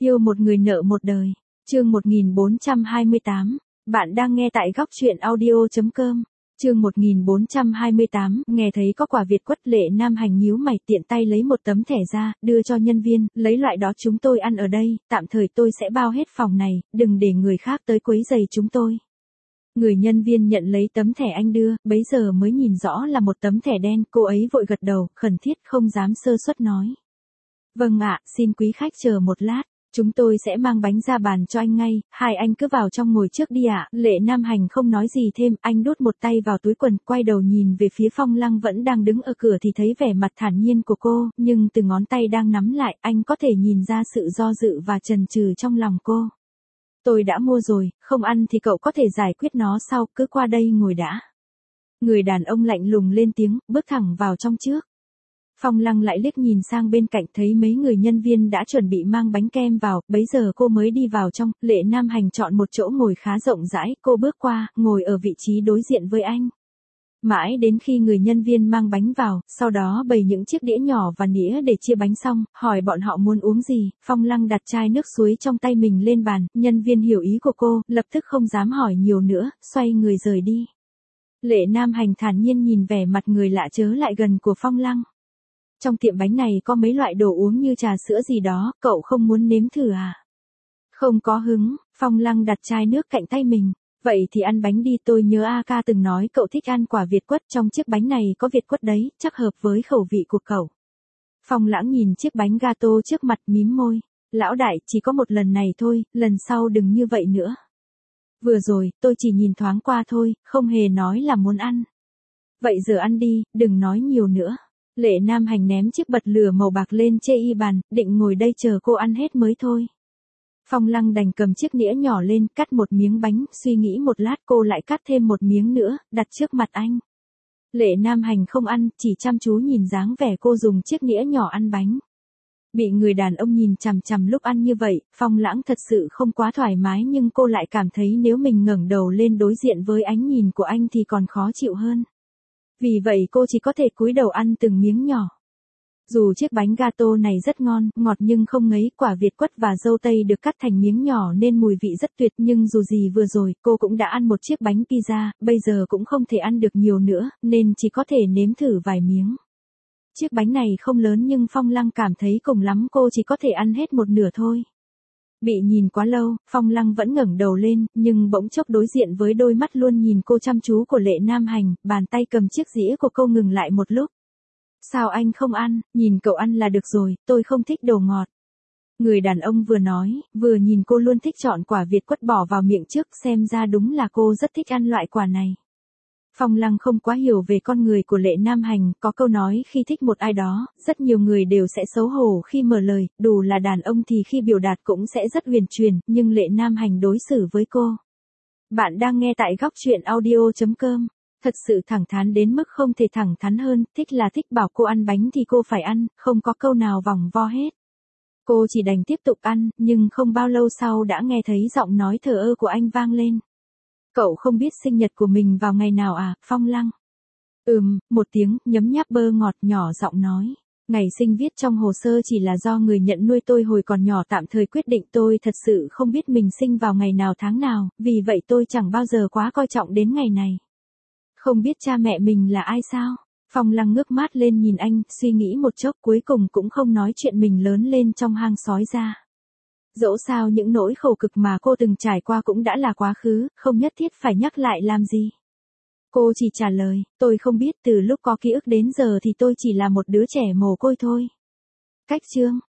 Yêu một người nợ một đời. Chương 1428. Bạn đang nghe tại góc truyện audio.com. Chương 1428. Nghe thấy có quả Việt quất, Lệ Nam Hành nhíu mày, tiện tay lấy một tấm thẻ ra, đưa cho nhân viên, lấy loại đó chúng tôi ăn ở đây, tạm thời tôi sẽ bao hết phòng này, đừng để người khác tới quấy rầy chúng tôi. Người nhân viên nhận lấy tấm thẻ anh đưa, bấy giờ mới nhìn rõ là một tấm thẻ đen, cô ấy vội gật đầu, khẩn thiết không dám sơ suất nói. Vâng ạ, xin quý khách chờ một lát. Chúng tôi sẽ mang bánh ra bàn cho anh ngay, hai anh cứ vào trong ngồi trước đi ạ. Lệ Nam Hành không nói gì thêm, anh đút một tay vào túi quần, quay đầu nhìn về phía Phong Lăng vẫn đang đứng ở cửa thì thấy vẻ mặt thản nhiên của cô, nhưng từ ngón tay đang nắm lại, anh có thể nhìn ra sự do dự và chần chừ trong lòng cô. Tôi đã mua rồi, không ăn thì cậu có thể giải quyết nó sau, cứ qua đây ngồi đã. Người đàn ông lạnh lùng lên tiếng, bước thẳng vào trong trước. Phong Lăng lại liếc nhìn sang bên cạnh, thấy mấy người nhân viên đã chuẩn bị mang bánh kem vào, bấy giờ cô mới đi vào trong. Lệ Nam Hành chọn một chỗ ngồi khá rộng rãi, cô bước qua, ngồi ở vị trí đối diện với anh. Mãi đến khi người nhân viên mang bánh vào, sau đó bày những chiếc đĩa nhỏ và nĩa để chia bánh xong, hỏi bọn họ muốn uống gì, Phong Lăng đặt chai nước suối trong tay mình lên bàn, nhân viên hiểu ý của cô, lập tức không dám hỏi nhiều nữa, xoay người rời đi. Lệ Nam Hành thản nhiên nhìn vẻ mặt người lạ chớ lại gần của Phong Lăng. Trong tiệm bánh này có mấy loại đồ uống như trà sữa gì đó, cậu không muốn nếm thử à? Không có hứng, Phong Lăng đặt chai nước cạnh tay mình. Vậy thì ăn bánh đi, tôi nhớ A ca từng nói cậu thích ăn quả Việt quất, trong chiếc bánh này có Việt quất đấy, chắc hợp với khẩu vị của cậu. Phong Lãng nhìn chiếc bánh gato trước mặt mím môi. Lão đại, chỉ có một lần này thôi, lần sau đừng như vậy nữa. Vừa rồi, tôi chỉ nhìn thoáng qua thôi, không hề nói là muốn ăn. Vậy giờ ăn đi, đừng nói nhiều nữa. Lệ Nam Hành ném chiếc bật lửa màu bạc lên chê y bàn, định ngồi đây chờ cô ăn hết mới thôi. Phong Lăng đành cầm chiếc nĩa nhỏ lên, cắt một miếng bánh, suy nghĩ một lát cô lại cắt thêm một miếng nữa, đặt trước mặt anh. Lệ Nam Hành không ăn, chỉ chăm chú nhìn dáng vẻ cô dùng chiếc nĩa nhỏ ăn bánh. Bị người đàn ông nhìn chằm chằm lúc ăn như vậy, Phong Lãng thật sự không quá thoải mái nhưng cô lại cảm thấy nếu mình ngẩng đầu lên đối diện với ánh nhìn của anh thì còn khó chịu hơn. Vì vậy cô chỉ có thể cúi đầu ăn từng miếng nhỏ. Dù chiếc bánh gato này rất ngon, ngọt nhưng không ngấy, quả Việt quất và dâu tây được cắt thành miếng nhỏ nên mùi vị rất tuyệt, nhưng dù gì vừa rồi, cô cũng đã ăn một chiếc bánh pizza, bây giờ cũng không thể ăn được nhiều nữa, nên chỉ có thể nếm thử vài miếng. Chiếc bánh này không lớn nhưng Phong Lăng cảm thấy cùng lắm cô chỉ có thể ăn hết một nửa thôi. Bị nhìn quá lâu, Phong Lăng vẫn ngẩng đầu lên, nhưng bỗng chốc đối diện với đôi mắt luôn nhìn cô chăm chú của Lệ Nam Hành, bàn tay cầm chiếc dĩa của cô ngừng lại một lúc. Sao anh không ăn, nhìn cậu ăn là được rồi, tôi không thích đồ ngọt. Người đàn ông vừa nói, vừa nhìn cô luôn thích chọn quả Việt quất bỏ vào miệng trước, xem ra đúng là cô rất thích ăn loại quả này. Phong Lăng không quá hiểu về con người của Lệ Nam Hành, có câu nói khi thích một ai đó, rất nhiều người đều sẽ xấu hổ khi mở lời, đủ là đàn ông thì khi biểu đạt cũng sẽ rất huyền truyền, nhưng Lệ Nam Hành đối xử với cô. Bạn đang nghe tại góc truyện audio.com, thật sự thẳng thắn đến mức không thể thẳng thắn hơn, thích là thích, bảo cô ăn bánh thì cô phải ăn, không có câu nào vòng vo hết. Cô chỉ đành tiếp tục ăn, nhưng không bao lâu sau đã nghe thấy giọng nói thờ ơ của anh vang lên. Cậu không biết sinh nhật của mình vào ngày nào à, Phong Lăng? Một tiếng, nhấm nháp bơ ngọt, nhỏ giọng nói. Ngày sinh viết trong hồ sơ chỉ là do người nhận nuôi tôi hồi còn nhỏ tạm thời quyết định, tôi thật sự không biết mình sinh vào ngày nào tháng nào, vì vậy tôi chẳng bao giờ quá coi trọng đến ngày này. Không biết cha mẹ mình là ai sao? Phong Lăng ngước mắt lên nhìn anh, suy nghĩ một chốc cuối cùng cũng không nói chuyện mình lớn lên trong hang sói ra. Dẫu sao những nỗi khổ cực mà cô từng trải qua cũng đã là quá khứ, không nhất thiết phải nhắc lại làm gì. Cô chỉ trả lời, tôi không biết, từ lúc có ký ức đến giờ thì tôi chỉ là một đứa trẻ mồ côi thôi. Cách chương